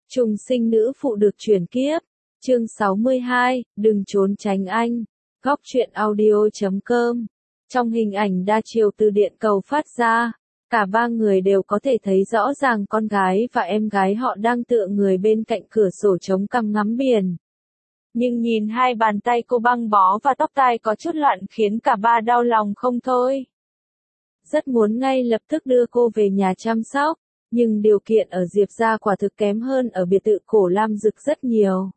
Trùng sinh nữ phụ được chuyển kiếp. Chương 62, đừng trốn tránh anh. Góc truyện audio.com. Trong hình ảnh đa chiều từ điện cầu phát ra, cả ba người đều có thể thấy rõ ràng con gái và em gái họ đang tựa người bên cạnh cửa sổ chống cằm ngắm biển. Nhưng nhìn hai bàn tay cô băng bó và tóc tai có chút loạn khiến cả ba đau lòng không thôi. Rất muốn ngay lập tức đưa cô về nhà chăm sóc, nhưng điều kiện ở Diệp gia quả thực kém hơn ở biệt thự cổ Lam Dực rất nhiều.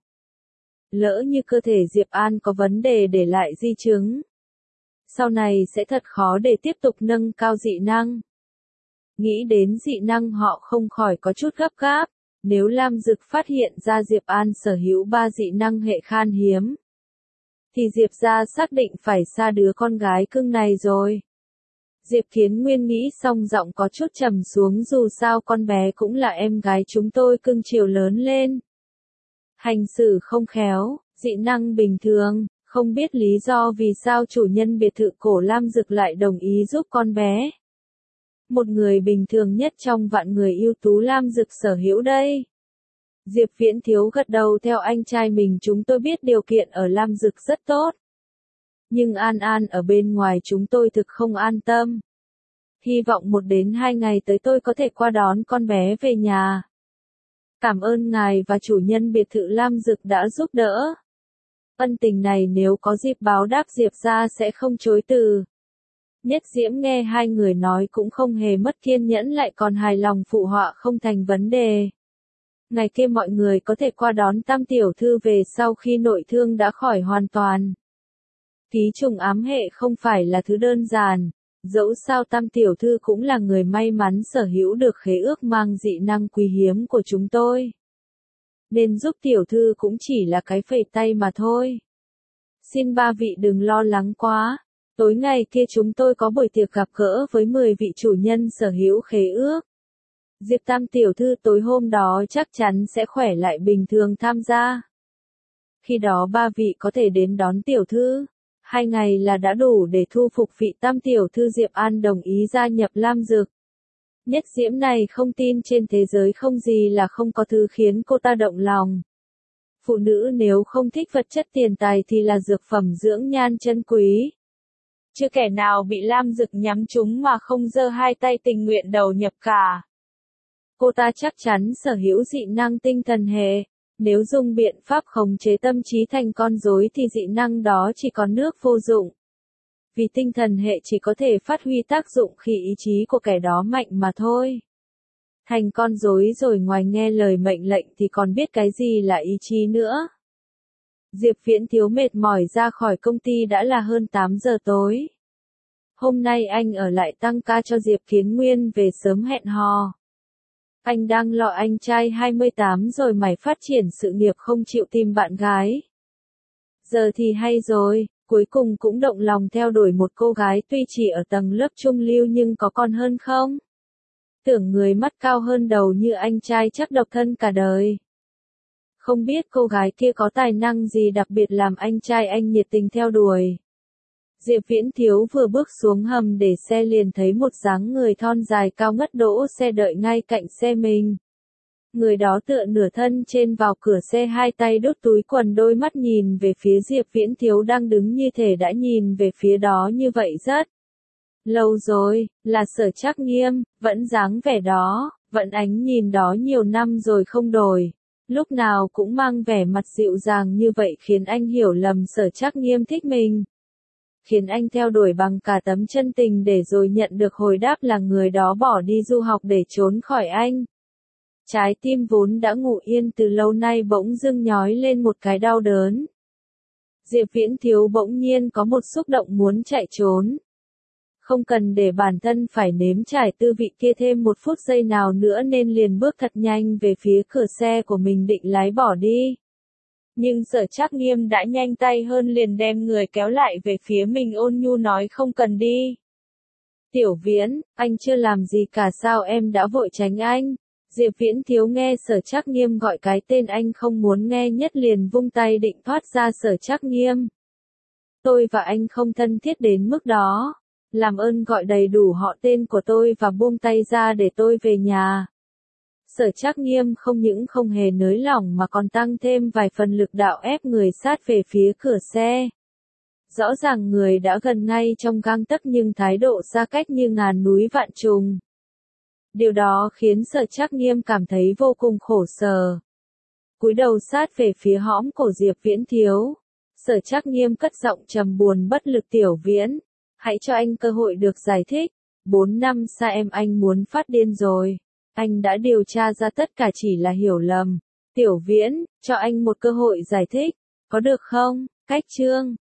Lỡ như cơ thể Diệp An có vấn đề để lại di chứng, sau này sẽ thật khó để tiếp tục nâng cao dị năng. Nghĩ đến dị năng họ không khỏi có chút gấp gáp, nếu Lam Dực phát hiện ra Diệp An sở hữu 3 dị năng hệ khan hiếm, thì Diệp gia xác định phải xa đứa con gái cưng này rồi. Diệp Kiến Nguyên nghĩ xong giọng có chút trầm xuống, dù sao con bé cũng là em gái chúng tôi cưng chiều lớn lên. Hành xử không khéo, dị năng bình thường, không biết lý do vì sao chủ nhân biệt thự cổ Lam Dực lại đồng ý giúp con bé. Một người bình thường nhất trong vạn người ưu tú Lam Dực sở hữu đây. Diệp Viễn Thiếu gật đầu theo anh trai mình, chúng tôi biết điều kiện ở Lam Dực rất tốt. Nhưng An An ở bên ngoài chúng tôi thực không an tâm. Hy vọng 1 đến 2 ngày tới tôi có thể qua đón con bé về nhà. Cảm ơn ngài và chủ nhân biệt thự Lam Dực đã giúp đỡ. Ân tình này nếu có dịp báo đáp Diệp gia sẽ không chối từ. Nhất Diễm nghe hai người nói cũng không hề mất kiên nhẫn, lại còn hài lòng phụ họa không thành vấn đề. Ngày kia mọi người có thể qua đón Tam tiểu thư về sau khi nội thương đã khỏi hoàn toàn. Ký trùng ám hệ không phải là thứ đơn giản, dẫu sao Tam tiểu thư cũng là người may mắn sở hữu được khế ước mang dị năng quý hiếm của chúng tôi. Nên giúp tiểu thư cũng chỉ là cái phẩy tay mà thôi. Xin ba vị đừng lo lắng quá, tối ngày kia chúng tôi có buổi tiệc gặp gỡ với 10 vị chủ nhân sở hữu khế ước. Diệp Tam tiểu thư tối hôm đó chắc chắn sẽ khỏe lại bình thường tham gia. Khi đó ba vị có thể đến đón tiểu thư. 2 ngày là đã đủ để thu phục vị Tam tiểu thư. Diệp An đồng ý gia nhập Lam Dực. Nhất Diễm này không tin trên thế giới không gì là không có thứ khiến cô ta động lòng. Phụ nữ nếu không thích vật chất tiền tài thì là dược phẩm dưỡng nhan chân quý. Chưa kẻ nào bị Lam Dực nhắm trúng mà không giơ hai tay tình nguyện đầu nhập cả. Cô ta chắc chắn sở hữu dị năng tinh thần hệ. Nếu dùng biện pháp khống chế tâm trí thành con rối thì dị năng đó chỉ có nước vô dụng. Vì tinh thần hệ chỉ có thể phát huy tác dụng khi ý chí của kẻ đó mạnh mà thôi. Thành con rối rồi ngoài nghe lời mệnh lệnh thì còn biết cái gì là ý chí nữa. Diệp Viễn Thiếu mệt mỏi ra khỏi công ty đã là hơn 8 giờ tối. Hôm nay anh ở lại tăng ca cho Diệp Kiến Nguyên về sớm hẹn hò. Anh đang lo anh trai 28 rồi mày phát triển sự nghiệp không chịu tìm bạn gái. Giờ thì hay rồi, cuối cùng cũng động lòng theo đuổi một cô gái tuy chỉ ở tầng lớp trung lưu nhưng có còn hơn không? Tưởng người mắt cao hơn đầu như anh trai chắc độc thân cả đời. Không biết cô gái kia có tài năng gì đặc biệt làm anh trai anh nhiệt tình theo đuổi. Diệp Viễn Thiếu vừa bước xuống hầm để xe liền thấy một dáng người thon dài cao ngất đỗ xe đợi ngay cạnh xe mình. Người đó tựa nửa thân trên vào cửa xe, hai tay đút túi quần, đôi mắt nhìn về phía Diệp Viễn Thiếu đang đứng như thể đã nhìn về phía đó như vậy rất lâu rồi, là Sở Trác Nghiêm, vẫn dáng vẻ đó, vẫn ánh nhìn đó nhiều năm rồi không đổi. Lúc nào cũng mang vẻ mặt dịu dàng như vậy khiến anh hiểu lầm Sở Trác Nghiêm thích mình. Khiến anh theo đuổi bằng cả tấm chân tình để rồi nhận được hồi đáp là người đó bỏ đi du học để trốn khỏi anh. Trái tim vốn đã ngủ yên từ lâu nay bỗng dưng nhói lên một cái đau đớn. Diệp Viễn Thiếu bỗng nhiên có một xúc động muốn chạy trốn. Không cần để bản thân phải nếm trải tư vị kia thêm một phút giây nào nữa nên liền bước thật nhanh về phía cửa xe của mình định lái bỏ đi. Nhưng Sở Trác Nghiêm đã nhanh tay hơn, liền đem người kéo lại về phía mình, ôn nhu nói không cần đi. Tiểu Viễn, anh chưa làm gì cả sao em đã vội tránh anh? Diệp Viễn Thiếu nghe Sở Trác Nghiêm gọi cái tên anh không muốn nghe nhất liền vung tay định thoát ra. Sở Trác Nghiêm, tôi và anh không thân thiết đến mức đó. Làm ơn gọi đầy đủ họ tên của tôi và buông tay ra để tôi về nhà. Sở Trác Nghiêm không những không hề nới lỏng mà còn tăng thêm vài phần lực đạo ép người sát về phía cửa xe. Rõ ràng người đã gần ngay trong gang tấc nhưng thái độ xa cách như ngàn núi vạn trùng. Điều đó khiến Sở Trác Nghiêm cảm thấy vô cùng khổ sở. Cúi đầu sát về phía hõm cổ Diệp Viễn thiếu. Sở Trác Nghiêm cất giọng trầm buồn bất lực, Tiểu Viễn, hãy cho anh cơ hội được giải thích. 4 năm xa em, anh muốn phát điên rồi. Anh đã điều tra ra tất cả chỉ là hiểu lầm. Tiểu Viễn, cho anh một cơ hội giải thích, có được không? Cách chương